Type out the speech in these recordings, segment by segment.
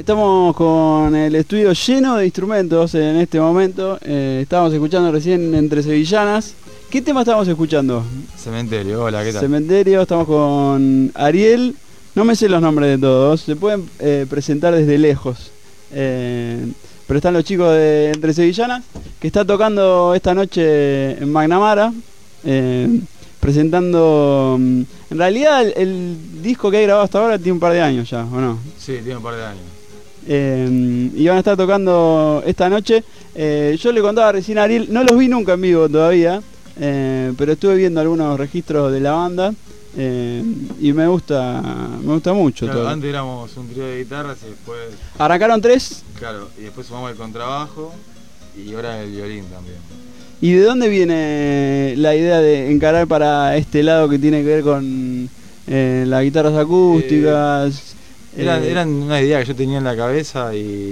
estamos con el estudio lleno de instrumentos en este momento. Estábamos escuchando recién Entre Sevillanas. ¿Qué tema estábamos escuchando? Cementerio, hola, ¿qué tal? Cementerio, estamos con Ariel. No me sé los nombres de todos, se pueden presentar desde lejos. Pero están los chicos de Entre Sevillanas, que está tocando esta noche en Magnamara. Presentando... En realidad el disco que hay grabado hasta ahora tiene un par de años ya, ¿o no? Sí, tiene un par de años. Y van a estar tocando esta noche. Yo le contaba recién a Ariel, no los vi nunca en vivo todavía, pero estuve viendo algunos registros de la banda y me gusta mucho. Claro, todo. antes éramos un trío de guitarras y después... ¿Arrancaron 3? Claro, y después sumamos el contrabajo y ahora el violín también. ¿Y de dónde viene la idea de encarar para este lado que tiene que ver con las guitarras acústicas? Eran una idea que yo tenía en la cabeza,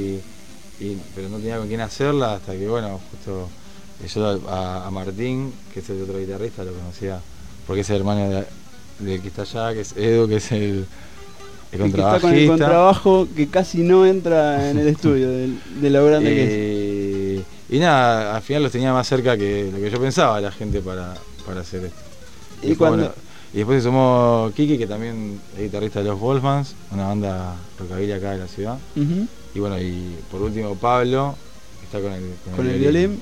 pero no tenía con quién hacerla, hasta que bueno, justo yo a Martín, que es el otro guitarrista, lo conocía, porque es el hermano del que está allá, que es Edu, que es el contrabajista. Que está con el contrabajo que casi no entra en el estudio de lo grande que es. Y nada, al final los tenía más cerca que lo que yo pensaba la gente para hacer esto. Y después se sumó Kiki, que también es guitarrista de los Wolfmans, una banda rockabilly acá de la ciudad. Uh-huh. Y bueno, y por último Pablo, que está con el violín.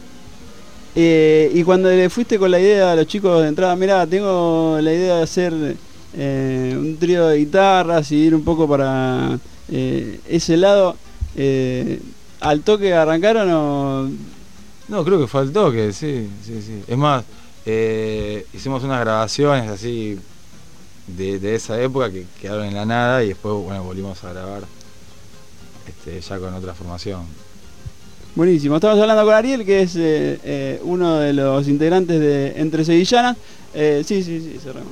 Y cuando le fuiste con la idea a los chicos de entrada, mirá, tengo la idea de hacer un trío de guitarras y ir un poco para ese lado, ¿al toque arrancaron o...? No, creo que fue al toque, sí. Es más, hicimos unas grabaciones así de esa época que quedaron en la nada y después bueno, volvimos a grabar ya con otra formación. Buenísimo, estamos hablando con Ariel, que es uno de los integrantes de Entre Sevillanas. Sí, cerramos.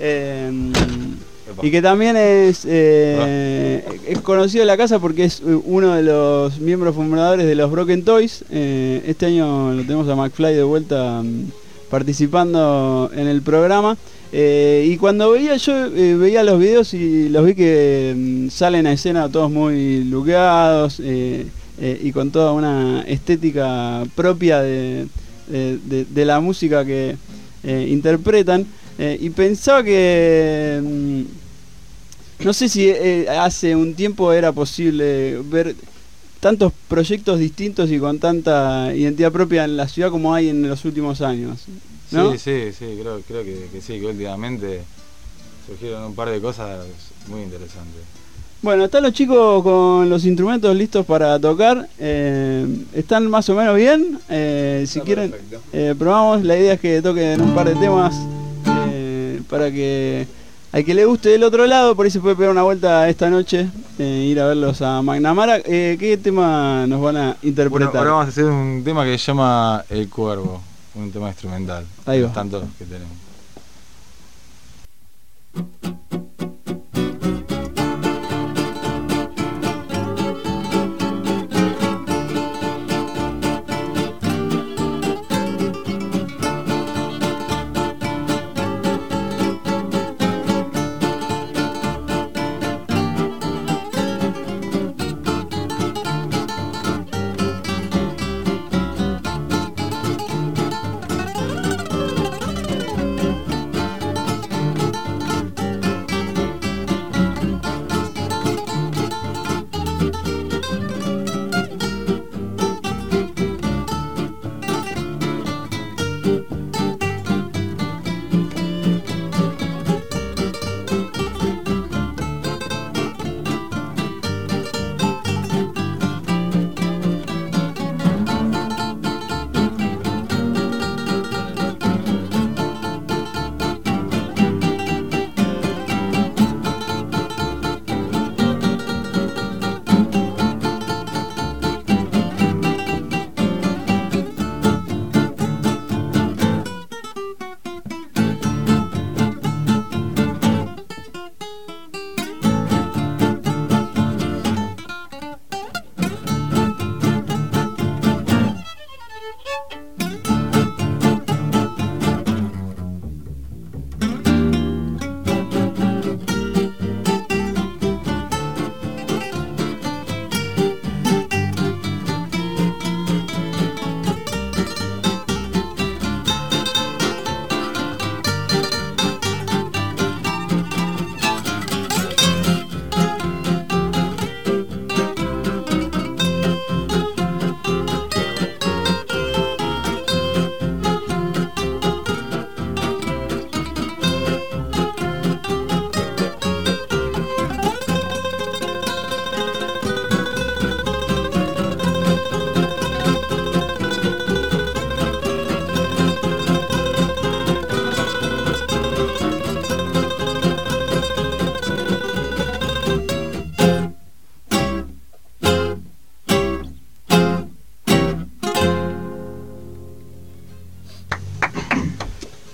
Y que también es conocido en la casa porque es uno de los miembros fundadores de los Broken Toys. Este año lo tenemos a McFly de vuelta participando en el programa. Y cuando veía los videos y los vi que salen a escena todos muy lookeados y con toda una estética propia de la música que interpretan. Y pensaba que... no sé si hace un tiempo era posible ver tantos proyectos distintos y con tanta identidad propia en la ciudad como hay en los últimos años, ¿no? Sí, creo que sí, que últimamente surgieron un par de cosas muy interesantes. Bueno, están los chicos con los instrumentos listos para tocar. Están más o menos bien. Si quieren, probamos. La idea es que toquen un par de temas para que al que le guste del otro lado, por ahí se puede pegar una vuelta esta noche, ir a verlos a Magnamara. ¿Qué tema nos van a interpretar? Bueno, ahora vamos a hacer un tema que se llama El Cuervo, un tema instrumental. Ahí va. Tantos que tenemos.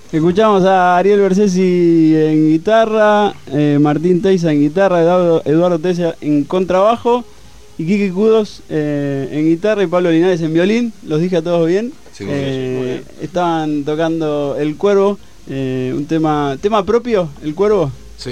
Escuchamos a Ariel Bersesi en guitarra, Martín Teiza en guitarra, Eduardo Teiza en contrabajo y Quique Kudos en guitarra y Pablo Linares en violín. ¿Los dije a todos bien? Sí, muy bien. Estaban tocando El Cuervo, un tema propio, El Cuervo. Sí.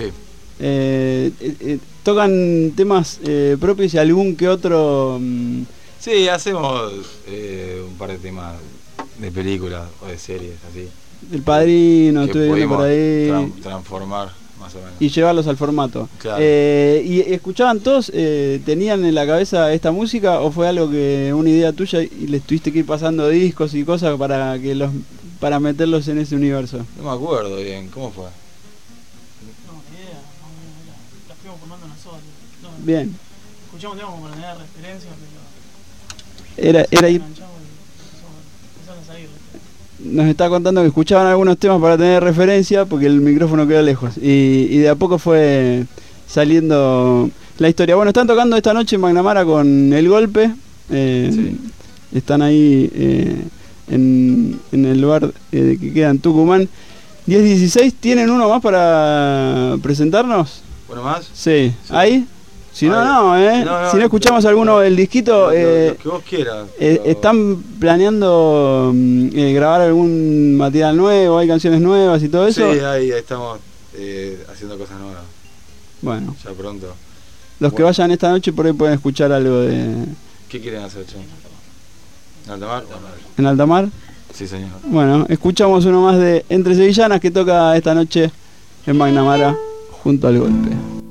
Tocan temas propios y algún que otro. Sí, hacemos un par de temas de películas o de series así. El Padrino, Que estuve viendo por ahí. Transformar, más o menos. Y llevarlos al formato. Claro. ¿Y escuchaban todos? ¿Tenían en la cabeza esta música o fue algo que una idea tuya y les tuviste que ir pasando discos y cosas para meterlos en ese universo? No me acuerdo bien, ¿cómo fue? No, ni idea, la fuimos formando nosotros. No, Bien. escuchamos temas como para tener referencia, pero Era ir. enganchamos y empezaron a salir. Nos está contando que escuchaban algunos temas para tener referencia porque el micrófono quedó lejos y de a poco fue saliendo la historia. Bueno, están tocando esta noche en McNamara con El Golpe. Sí. Están ahí en el bar que queda en Tucumán. 10-16, ¿tienen uno más para presentarnos? ¿Bueno más? Sí. Sí. ¿Ahí? Si no, no, si no escuchamos alguno del disquito, Lo que vos quieras. ¿están planeando grabar algún material nuevo? ¿Hay canciones nuevas y todo eso? Sí, ahí estamos haciendo cosas nuevas. Bueno, Ya pronto. los que vayan esta noche por ahí pueden escuchar algo de ¿Qué quieren hacer, che? ¿En alta mar? en alta mar. Sí, señor. Bueno, escuchamos uno más de Entre Sevillanas que toca esta noche en McNamara junto al Golpe.